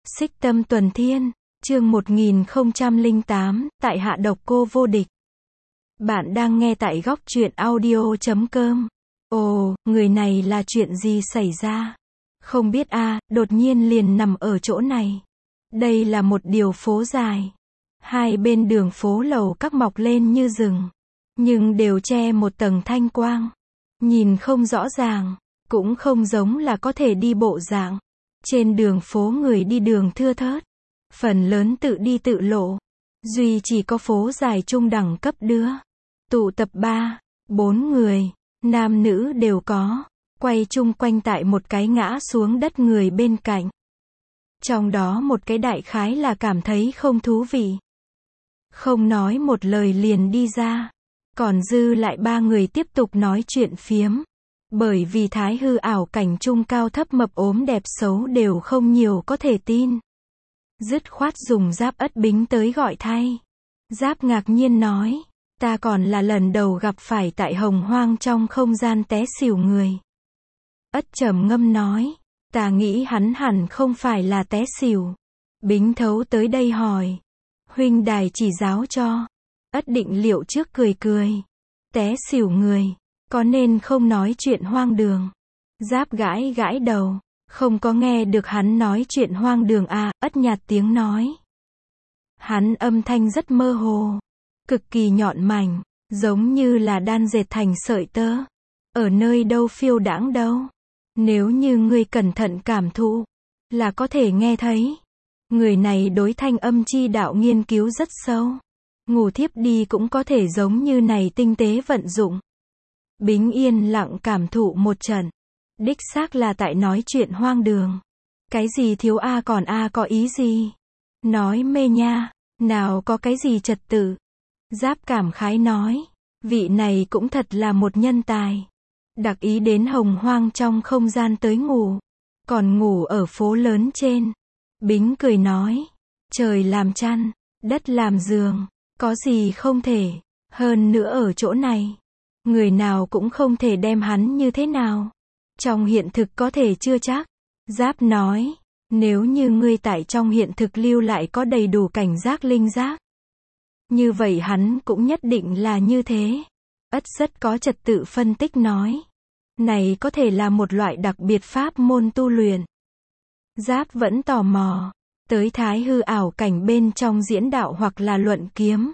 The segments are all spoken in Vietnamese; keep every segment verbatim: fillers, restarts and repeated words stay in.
Xích Tâm Tuần Thiên, chương một nghìn không trăm lẻ tám, tại hạ độc cô vô địch. Bạn đang nghe tại góc truyện audio chấm com. Ồ, người này là chuyện gì xảy ra? Không biết a, à, đột nhiên liền nằm ở chỗ này. Đây là một điều phố dài. Hai bên đường phố lầu các mọc lên như rừng, nhưng đều che một tầng thanh quang. Nhìn không rõ ràng, cũng không giống là có thể đi bộ dạng. Trên đường phố người đi đường thưa thớt, phần lớn tự đi tự lộ. Duy chỉ có phố dài trung đẳng cấp đưa. Tụ tập ba, bốn người, nam nữ đều có, quay chung quanh tại một cái ngã xuống đất người bên cạnh. Trong đó một cái đại khái là cảm thấy không thú vị, không nói một lời liền đi ra. Còn dư lại ba người tiếp tục nói chuyện phiếm. Bởi vì thái hư ảo cảnh trung cao thấp mập ốm đẹp xấu đều không nhiều có thể tin. Dứt khoát dùng Giáp Ất Bính tới gọi thay. Giáp ngạc nhiên nói, ta còn là lần đầu gặp phải tại hồng hoang trong không gian té xỉu người. Ất trầm ngâm nói, ta nghĩ hắn hẳn không phải là té xỉu. Bính thấu tới đây hỏi, huynh đài chỉ giáo cho. Ất định liệu trước cười cười, té xỉu người, có nên không nói chuyện hoang đường. Giáp gãi gãi đầu, không có nghe được hắn nói chuyện hoang đường à. Ất nhạt tiếng nói, hắn âm thanh rất mơ hồ, cực kỳ nhọn mảnh, giống như là đan dệt thành sợi tơ. Ở nơi đâu phiêu đãng đâu. Nếu như ngươi cẩn thận cảm thụ, là có thể nghe thấy. Người này đối thanh âm chi đạo nghiên cứu rất sâu. Ngủ thiếp đi cũng có thể giống như này tinh tế vận dụng. Bính yên lặng cảm thụ một trận. Đích xác là tại nói chuyện hoang đường. Cái gì thiếu a còn a có ý gì? Nói mê nha, nào có cái gì trật tự. Giáp cảm khái nói, vị này cũng thật là một nhân tài. Đặc ý đến hồng hoang trong không gian tới ngủ, còn ngủ ở phố lớn trên. Bính cười nói, trời làm chăn, đất làm giường, có gì không thể. Hơn nữa ở chỗ này, người nào cũng không thể đem hắn như thế nào. Trong hiện thực có thể chưa chắc. Giáp nói, nếu như ngươi tại trong hiện thực lưu lại có đầy đủ cảnh giác linh giác, như vậy hắn cũng nhất định là như thế. Ất rất có trật tự phân tích nói, này có thể là một loại đặc biệt pháp môn tu luyện. Giáp vẫn tò mò, tới thái hư ảo cảnh bên trong diễn đạo hoặc là luận kiếm.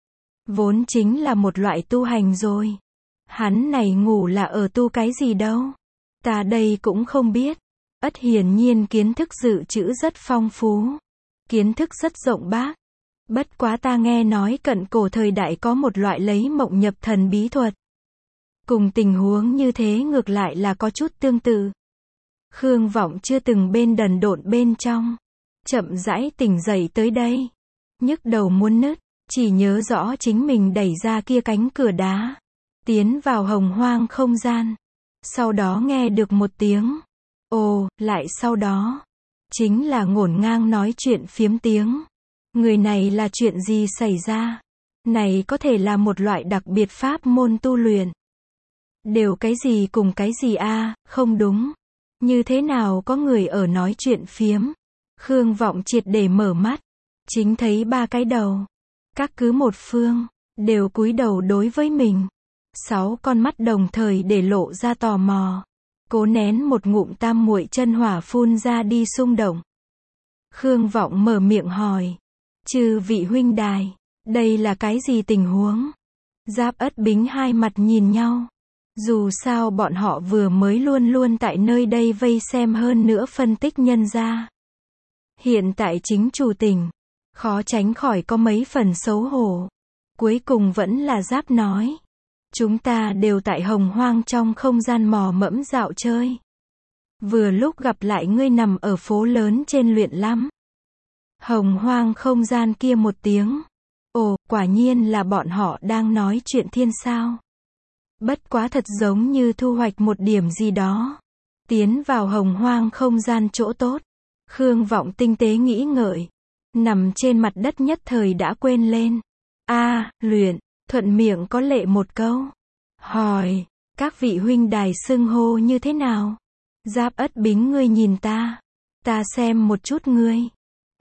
Vốn chính là một loại tu hành rồi. Hắn này ngủ là ở tu cái gì đâu. Ta đây cũng không biết. Ất hiển nhiên kiến thức dự trữ rất phong phú. Kiến thức rất rộng bác. Bất quá ta nghe nói cận cổ thời đại có một loại lấy mộng nhập thần bí thuật. Cùng tình huống như thế ngược lại là có chút tương tự. Khương Vọng chưa từng bên đần độn bên trong. Chậm rãi tỉnh dậy tới đây. Nhức đầu muốn nứt. Chỉ nhớ rõ chính mình đẩy ra kia cánh cửa đá. Tiến vào hồng hoang không gian. Sau đó nghe được một tiếng. Ồ, lại sau đó. Chính là ngổn ngang nói chuyện phiếm tiếng. Người này là chuyện gì xảy ra? Này có thể là một loại đặc biệt pháp môn tu luyện. Đều cái gì cùng cái gì a à, không đúng. Như thế nào có người ở nói chuyện phiếm? Khương Vọng triệt để mở mắt. Chính thấy ba cái đầu. Các cứ một phương, đều cúi đầu đối với mình. Sáu con mắt đồng thời để lộ ra tò mò. Cố nén một ngụm tam muội chân hỏa phun ra đi xung động. Khương Vọng mở miệng hỏi. Chư vị huynh đài, đây là cái gì tình huống? Giáp Ất Bính hai mặt nhìn nhau. Dù sao bọn họ vừa mới luôn luôn tại nơi đây vây xem hơn nữa phân tích nhân ra. Hiện tại chính chủ tình. Khó tránh khỏi có mấy phần xấu hổ. Cuối cùng vẫn là Giáp nói. Chúng ta đều tại hồng hoang trong không gian mò mẫm dạo chơi. Vừa lúc gặp lại ngươi nằm ở phố lớn trên luyện lắm. Hồng hoang không gian kia một tiếng. Ồ, quả nhiên là bọn họ đang nói chuyện thiên sao. Bất quá thật giống như thu hoạch một điểm gì đó. Tiến vào hồng hoang không gian chỗ tốt. Khương Vọng tinh tế nghĩ ngợi. Nằm trên mặt đất nhất thời đã quên lên. A, à, luyện, thuận miệng có lệ một câu. Hỏi, các vị huynh đài xưng hô như thế nào? Giáp Ất Bính ngươi nhìn ta. Ta xem một chút ngươi.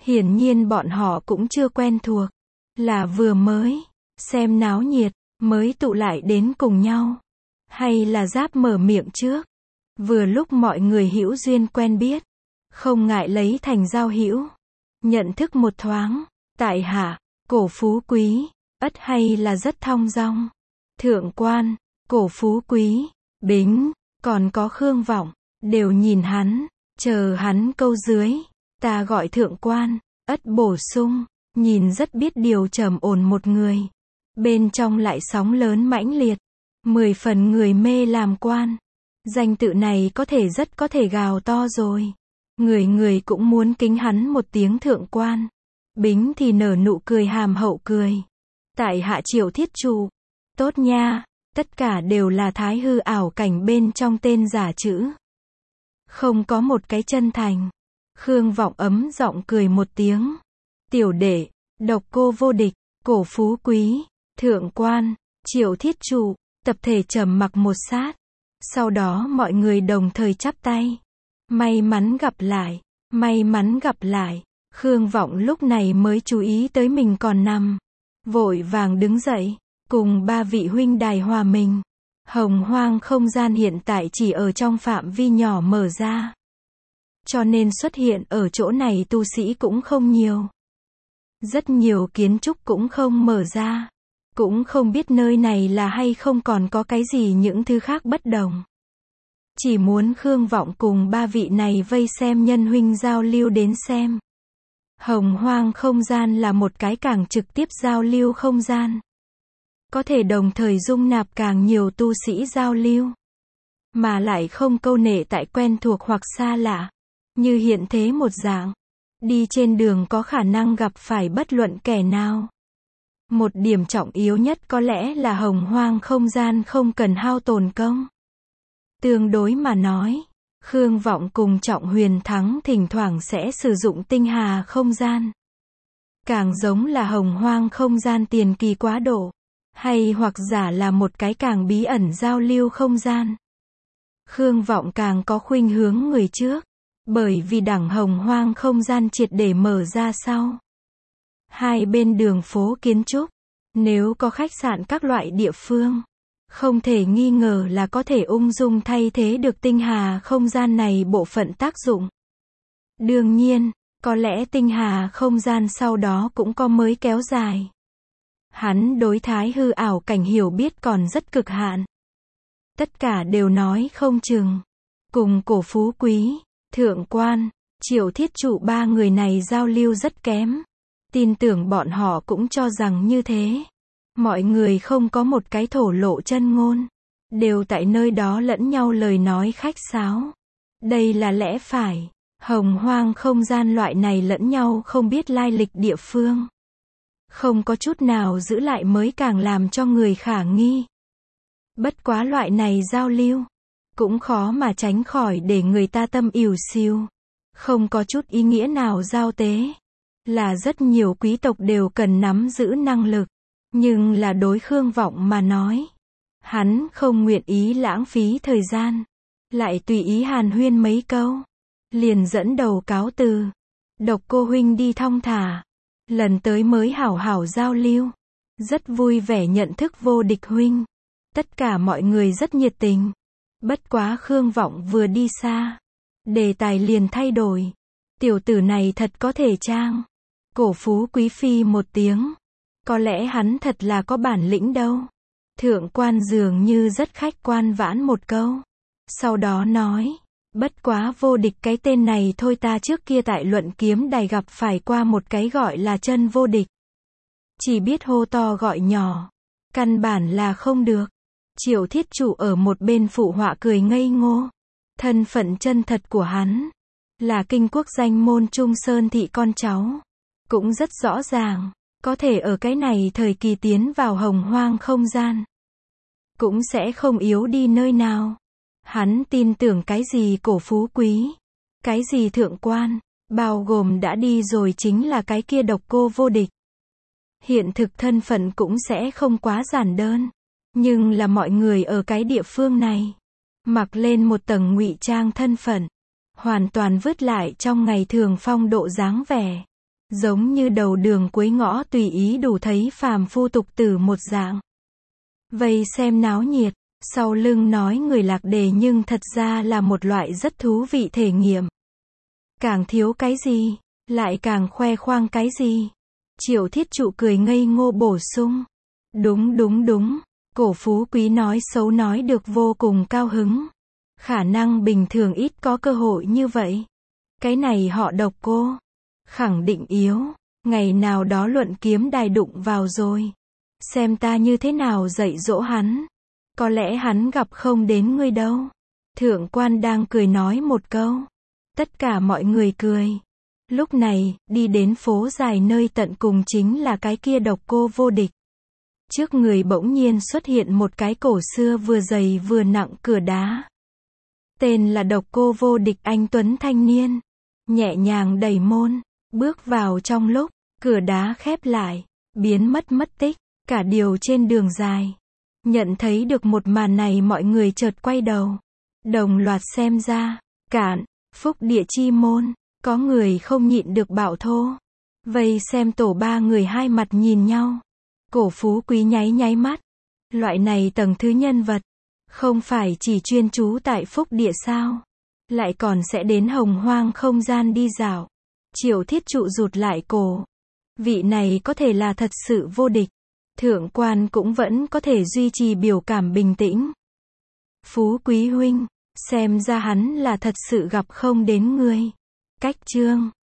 Hiển nhiên bọn họ cũng chưa quen thuộc, là vừa mới xem náo nhiệt, mới tụ lại đến cùng nhau. Hay là Giáp mở miệng trước. Vừa lúc mọi người hữu duyên quen biết, không ngại lấy thành giao hữu. Nhận thức một thoáng, tại hạ, Cổ Phú Quý, ất hay là rất thong dong. Thượng quan, Cổ Phú Quý, Bính, còn có Khương Vọng, đều nhìn hắn, chờ hắn câu dưới. Ta gọi thượng quan, ất bổ sung, nhìn rất biết điều trầm ổn một người. Bên trong lại sóng lớn mãnh liệt. Mười phần người mê làm quan. Danh tự này có thể rất có thể gào to rồi. Người người cũng muốn kính hắn một tiếng thượng quan. Bính thì nở nụ cười hàm hậu cười. Tại hạ Triệu Thiết Trụ. Tốt nha, tất cả đều là thái hư ảo cảnh bên trong tên giả chữ. Không có một cái chân thành. Khương Vọng ấm giọng cười một tiếng. Tiểu đệ, Độc Cô Vô Địch, Cổ Phú Quý, thượng quan, Triệu Thiết Trụ, tập thể trầm mặc một sát. Sau đó mọi người đồng thời chắp tay. May mắn gặp lại, may mắn gặp lại. Khương Vọng lúc này mới chú ý tới mình còn nằm. Vội vàng đứng dậy, cùng ba vị huynh đài hòa mình. Hồng Hoang không gian hiện tại chỉ ở trong phạm vi nhỏ mở ra. Cho nên xuất hiện ở chỗ này tu sĩ cũng không nhiều. Rất nhiều kiến trúc cũng không mở ra. Cũng không biết nơi này là hay không còn có cái gì những thứ khác bất đồng. Chỉ muốn Khương Vọng cùng ba vị này vây xem nhân huynh giao lưu đến xem. Hồng Hoang không gian là một cái càng trực tiếp giao lưu không gian. Có thể đồng thời dung nạp càng nhiều tu sĩ giao lưu. Mà lại không câu nệ tại quen thuộc hoặc xa lạ. Như hiện thế một dạng. Đi trên đường có khả năng gặp phải bất luận kẻ nào. Một điểm trọng yếu nhất có lẽ là Hồng Hoang không gian không cần hao tổn công. Tương đối mà nói, Khương Vọng cùng Trọng Huyền Thắng thỉnh thoảng sẽ sử dụng tinh hà không gian. Càng giống là Hồng Hoang không gian tiền kỳ quá độ. Hay hoặc giả là một cái càng bí ẩn giao lưu không gian. Khương Vọng càng có khuynh hướng người trước. Bởi vì đẳng Hồng Hoang không gian triệt để mở ra sau. Hai bên đường phố kiến trúc, nếu có khách sạn các loại địa phương, không thể nghi ngờ là có thể ung dung thay thế được tinh hà không gian này bộ phận tác dụng. Đương nhiên, có lẽ tinh hà không gian sau đó cũng có mới kéo dài. Hắn đối thái hư ảo cảnh hiểu biết còn rất cực hạn. Tất cả đều nói không chừng. Cùng Cổ Phú Quý, thượng quan, Triệu Thiết Trụ ba người này giao lưu rất kém. Tin tưởng bọn họ cũng cho rằng như thế. Mọi người không có một cái thổ lộ chân ngôn. Đều tại nơi đó lẫn nhau lời nói khách sáo. Đây là lẽ phải. Hồng Hoang không gian loại này lẫn nhau không biết lai lịch địa phương. Không có chút nào giữ lại mới càng làm cho người khả nghi. Bất quá loại này giao lưu. Cũng khó mà tránh khỏi để người ta tâm ỉu xìu. Không có chút ý nghĩa nào giao tế. Là rất nhiều quý tộc đều cần nắm giữ năng lực. Nhưng là đối Khương Vọng mà nói. Hắn không nguyện ý lãng phí thời gian. Lại tùy ý hàn huyên mấy câu. Liền dẫn đầu cáo từ. Độc Cô huynh đi thong thả. Lần tới mới hảo hảo giao lưu. Rất vui vẻ nhận thức Vô Địch huynh. Tất cả mọi người rất nhiệt tình. Bất quá Khương Vọng vừa đi xa. Đề tài liền thay đổi. Tiểu tử này thật có thể trang. Cổ Phú Quý phi một tiếng. Có lẽ hắn thật là có bản lĩnh đâu. Thượng quan dường như rất khách quan vãn một câu. Sau đó nói. Bất quá Vô Địch cái tên này thôi, ta trước kia tại luận kiếm đài gặp phải qua một cái gọi là chân vô địch. Chỉ biết hô to gọi nhỏ. Căn bản là không được. Triệu Thiết Trụ ở một bên phụ họa cười ngây ngô. Thân phận chân thật của hắn. Là kinh quốc danh môn Trung Sơn thị con cháu. Cũng rất rõ ràng. Có thể ở cái này thời kỳ tiến vào Hồng Hoang không gian. Cũng sẽ không yếu đi nơi nào. Hắn tin tưởng cái gì Cổ Phú Quý. Cái gì thượng quan. Bao gồm đã đi rồi chính là cái kia Độc Cô Vô Địch. Hiện thực thân phận cũng sẽ không quá giản đơn. Nhưng là mọi người ở cái địa phương này. Mặc lên một tầng ngụy trang thân phận. Hoàn toàn vứt lại trong ngày thường phong độ dáng vẻ. Giống như đầu đường cuối ngõ tùy ý đủ thấy phàm phu tục tử một dạng. Vây xem náo nhiệt, sau lưng nói người lạc đề nhưng thật ra là một loại rất thú vị thể nghiệm. Càng thiếu cái gì, lại càng khoe khoang cái gì. Triệu Thiết Trụ cười ngây ngô bổ sung. Đúng đúng đúng, Cổ Phú Quý nói xấu nói được vô cùng cao hứng. Khả năng bình thường ít có cơ hội như vậy. Cái này họ Độc Cô khẳng định yếu, ngày nào đó luận kiếm đài đụng vào rồi. Xem ta như thế nào dạy dỗ hắn. Có lẽ hắn gặp không đến ngươi đâu. Thượng quan đang cười nói một câu. Tất cả mọi người cười. Lúc này, đi đến phố dài nơi tận cùng chính là cái kia Độc Cô vô địch. Trước người bỗng nhiên xuất hiện một cái cổ xưa vừa dày vừa nặng cửa đá. Tên là Độc Cô vô địch anh tuấn thanh niên. Nhẹ nhàng đẩy môn, bước vào trong lúc, cửa đá khép lại, biến mất mất tích, cả điều trên đường dài. Nhận thấy được một màn này mọi người chợt quay đầu. Đồng loạt xem ra, cạn, phúc địa chi môn, có người không nhịn được bảo thô. Vây xem tổ ba người hai mặt nhìn nhau. Cổ Phú Quý nháy nháy mắt. Loại này tầng thứ nhân vật, không phải chỉ chuyên trú tại phúc địa sao? Lại còn sẽ đến hồng hoang không gian đi dạo. Triệu Thiết Trụ rụt lại cổ. Vị này có thể là thật sự vô địch. Thượng quan cũng vẫn có thể duy trì biểu cảm bình tĩnh. Phú Quý huynh, xem ra hắn là thật sự gặp không đến ngươi. Cách chương